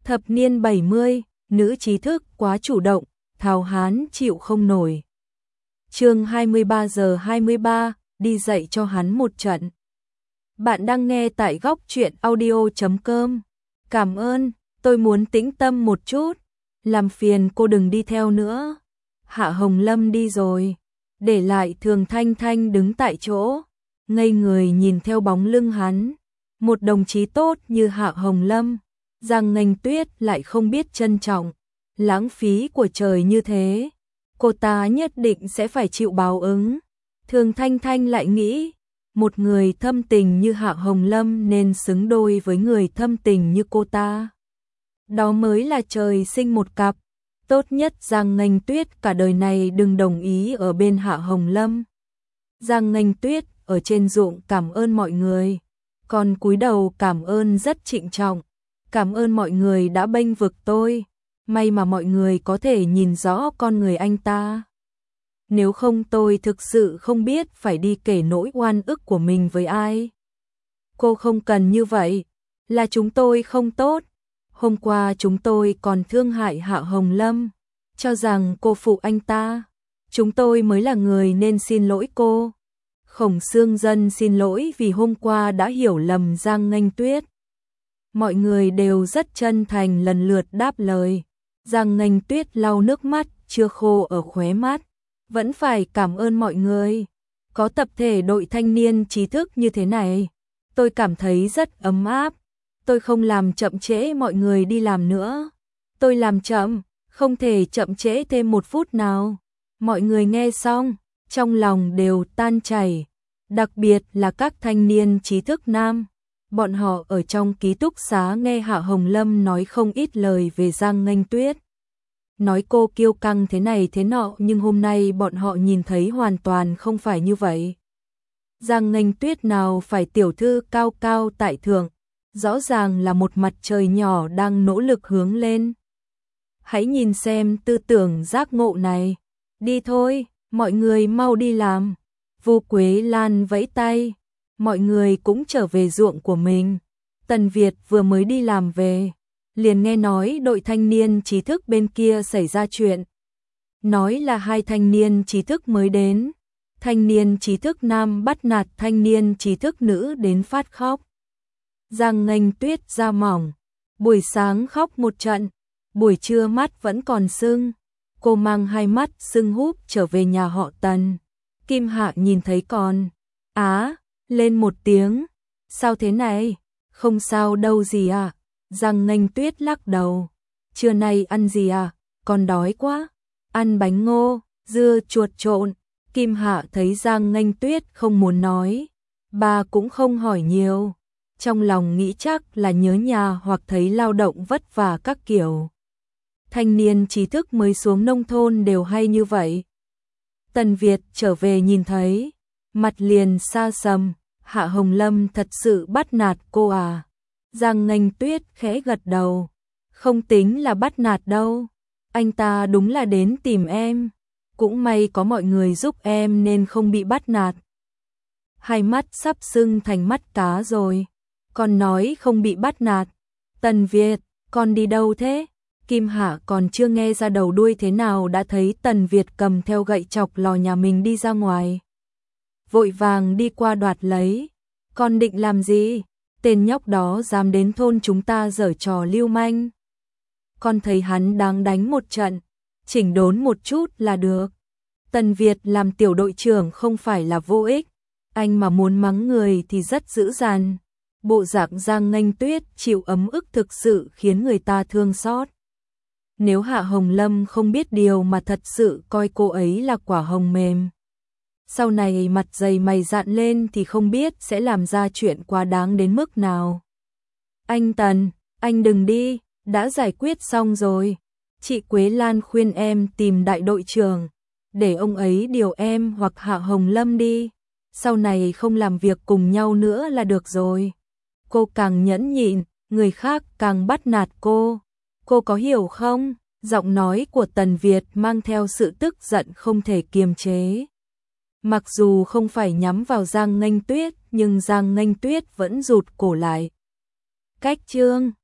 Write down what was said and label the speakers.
Speaker 1: Thập niên 70, nữ trí thức quá chủ động, Tháo Hán chịu không nổi. Chương 23:23, đi dạy cho hắn một trận. Bạn đang nghe tại góc truyện audio.com. Cảm ơn, tôi muốn tĩnh tâm một chút. Làm phiền cô đừng đi theo nữa. Hạ Hồng Lâm đi rồi, để lại Thường Thanh Thanh đứng tại chỗ, ngây người nhìn theo bóng lưng hắn. Một đồng chí tốt như Hạ Hồng Lâm, Giang Nghênh Tuyết lại không biết trân trọng, lãng phí của trời như thế, cô ta nhất định sẽ phải chịu báo ứng. Thường Thanh Thanh lại nghĩ, một người thâm tình như Hạ Hồng Lâm nên xứng đôi với người thâm tình như cô ta. Đó mới là trời sinh một cặp. Tốt nhất Giang Nghênh Tuyết cả đời này đừng đồng ý ở bên Hạ Hồng Lâm. Giang Nghênh Tuyết ở trên ruộng cảm ơn mọi người, còn cúi đầu cảm ơn rất trịnh trọng. Cảm ơn mọi người đã bênh vực tôi, may mà mọi người có thể nhìn rõ con người anh ta. Nếu không tôi thực sự không biết phải đi kể nỗi oan ức của mình với ai. Cô không cần như vậy, là chúng tôi không tốt. Hôm qua chúng tôi còn thương hại Hạ Hồng Lâm, cho rằng cô phụ anh ta. Chúng tôi mới là người nên xin lỗi cô. Khổng Xương Dân xin lỗi vì hôm qua đã hiểu lầm Giang Nghênh Tuyết. Mọi người đều rất chân thành lần lượt đáp lời. Giang Nghênh Tuyết lau nước mắt chưa khô ở khóe mắt. Vẫn phải cảm ơn mọi người. Có tập thể đội thanh niên trí thức như thế này, tôi cảm thấy rất ấm áp. Tôi không làm chậm trễ mọi người đi làm nữa. Tôi làm chậm, không thể chậm trễ thêm một phút nào. Mọi người nghe xong, trong lòng đều tan chảy. Đặc biệt là các thanh niên trí thức nam. Bọn họ ở trong ký túc xá nghe Hạ Hồng Lâm nói không ít lời về Giang Nghênh Tuyết. Nói cô kiêu căng thế này thế nọ, nhưng hôm nay bọn họ nhìn thấy hoàn toàn không phải như vậy. Giang Nghênh Tuyết nào phải tiểu thư cao cao tại thượng, rõ ràng là một mặt trời nhỏ đang nỗ lực hướng lên. Hãy nhìn xem tư tưởng giác ngộ này. Đi thôi, mọi người mau đi làm. Vu Quế Lan vẫy tay, mọi người cũng trở về ruộng của mình. Tần Việt vừa mới đi làm về, liền nghe nói đội thanh niên trí thức bên kia xảy ra chuyện. Nói là hai thanh niên trí thức mới đến. Thanh niên trí thức nam bắt nạt thanh niên trí thức nữ đến phát khóc. Giang Nghênh Tuyết da mỏng, buổi sáng khóc một trận, buổi trưa mắt vẫn còn sưng. Cô mang hai mắt sưng húp trở về nhà họ Tần. Kim Hạ nhìn thấy còn lên một tiếng. Sao thế này? Không sao đâu gì à? Giang Nghênh Tuyết lắc đầu. Trưa nay ăn gì à? Con đói quá. Ăn bánh ngô, dưa chuột trộn. Kim Hạ thấy Giang Nghênh Tuyết không muốn nói, bà cũng không hỏi nhiều. Trong lòng nghĩ chắc là nhớ nhà hoặc thấy lao động vất vả các kiểu. Thanh niên trí thức mới xuống nông thôn đều hay như vậy. Tần Việt trở về nhìn thấy, mặt liền xa sầm. Hạ Hồng Lâm thật sự bắt nạt cô à? Giang Nghênh Tuyết khẽ gật đầu. Không tính là bắt nạt đâu. Anh ta đúng là đến tìm em. Cũng may có mọi người giúp em nên không bị bắt nạt. Hai mắt sắp sưng thành mắt cá rồi. Con nói không bị bắt nạt. Tần Việt, con đi đâu thế? Kim Hạ còn chưa nghe ra đầu đuôi thế nào đã thấy Tần Việt cầm theo gậy chọc lò nhà mình đi ra ngoài. Vội vàng đi qua đoạt lấy. Con định làm gì? Tên nhóc đó dám đến thôn chúng ta giở trò lưu manh. Con thấy hắn đáng đánh một trận, chỉnh đốn một chút là được. Tần Việt làm tiểu đội trưởng không phải là vô ích. Anh mà muốn mắng người thì rất dữ dằn. Bộ dạng Giang Nghênh Tuyết chịu ấm ức thực sự khiến người ta thương xót. Nếu Hạ Hồng Lâm không biết điều mà thật sự coi cô ấy là quả hồng mềm, sau này mặt dày mày dạn lên thì không biết sẽ làm ra chuyện quá đáng đến mức nào. Anh Tần, anh đừng đi, đã giải quyết xong rồi. Chị Quế Lan khuyên em tìm đại đội trưởng, để ông ấy điều em hoặc Hạ Hồng Lâm đi. Sau này không làm việc cùng nhau nữa là được rồi. Cô càng nhẫn nhịn, người khác càng bắt nạt cô. Cô có hiểu không? Giọng nói của Tần Việt mang theo sự tức giận không thể kiềm chế. Mặc dù không phải nhắm vào Giang Nghênh Tuyết, nhưng Giang Nghênh Tuyết vẫn rụt cổ lại. Cách chương